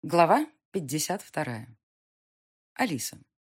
Глава 52. Алиса.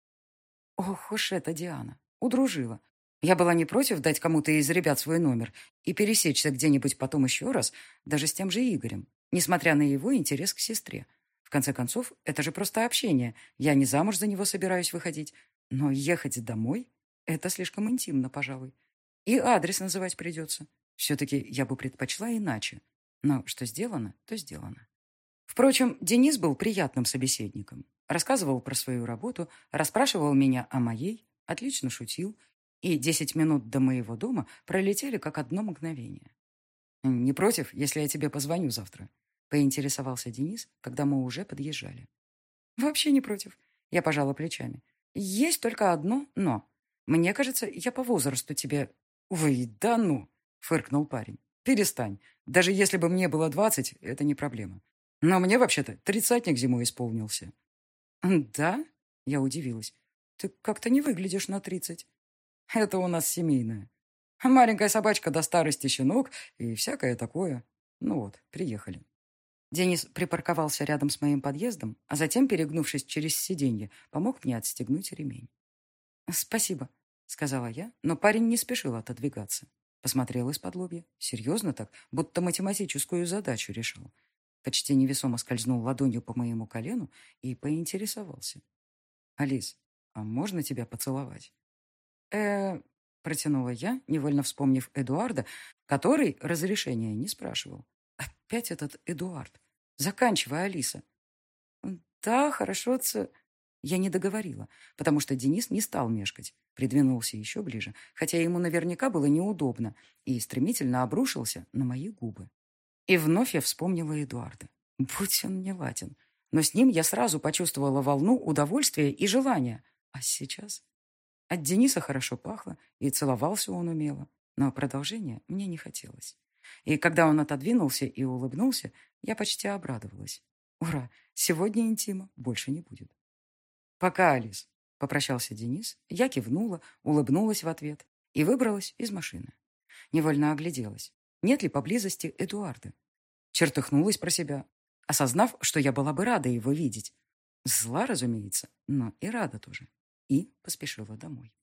Ох уж эта Диана. Удружила. Я была не против дать кому-то из ребят свой номер и пересечься где-нибудь потом еще раз, даже с тем же Игорем, несмотря на его интерес к сестре. В конце концов, это же просто общение. Я не замуж за него собираюсь выходить. Но ехать домой — это слишком интимно, пожалуй. И адрес называть придется. Все-таки я бы предпочла иначе. Но что сделано, то сделано. Впрочем, Денис был приятным собеседником. Рассказывал про свою работу, расспрашивал меня о моей, отлично шутил, и 10 минут до моего дома пролетели как одно мгновение. «Не против, если я тебе позвоню завтра?» — поинтересовался Денис, когда мы уже подъезжали. «Вообще не против», — я пожала плечами. «Есть только одно «но». Мне кажется, я по возрасту тебе...» «Ой, да ну!» — фыркнул парень. «Перестань. Даже если бы мне было 20, это не проблема. Но мне вообще-то тридцатник зимой исполнился». «Да?» — я удивилась. «Ты как-то не выглядишь на 30. Это у нас семейное. Маленькая собачка до старости щенок и всякое такое. Ну вот, приехали». Денис припарковался рядом с моим подъездом, а затем, перегнувшись через сиденье, помог мне отстегнуть ремень. «Спасибо», — сказала я, но парень не спешил отодвигаться. Посмотрел из-под лобья. Серьезно так, будто математическую задачу решил. Почти невесомо скользнул ладонью по моему колену и поинтересовался. «Алис, а можно тебя поцеловать?» э протянула я, невольно вспомнив Эдуарда, который разрешения не спрашивал. Опять этот Эдуард. Заканчивай, Алиса. Да, хорошо, Я не договорила, потому что Денис не стал мешкать. Придвинулся еще ближе, хотя ему наверняка было неудобно, и стремительно обрушился на мои губы. И вновь я вспомнила Эдуарда. Будь он не ладен. Но с ним я сразу почувствовала волну удовольствия и желания. А сейчас... От Дениса хорошо пахло, и целовался он умело. Но продолжения мне не хотелось. И когда он отодвинулся и улыбнулся, я почти обрадовалась. Ура! Сегодня интима больше не будет. «Пока, Алис», — попрощался Денис. Я кивнула, улыбнулась в ответ и выбралась из машины. Невольно огляделась. Нет ли поблизости Эдуарда? Чертыхнулась про себя, осознав, что я была бы рада его видеть. Зла, разумеется, но и рада тоже. И поспешила домой.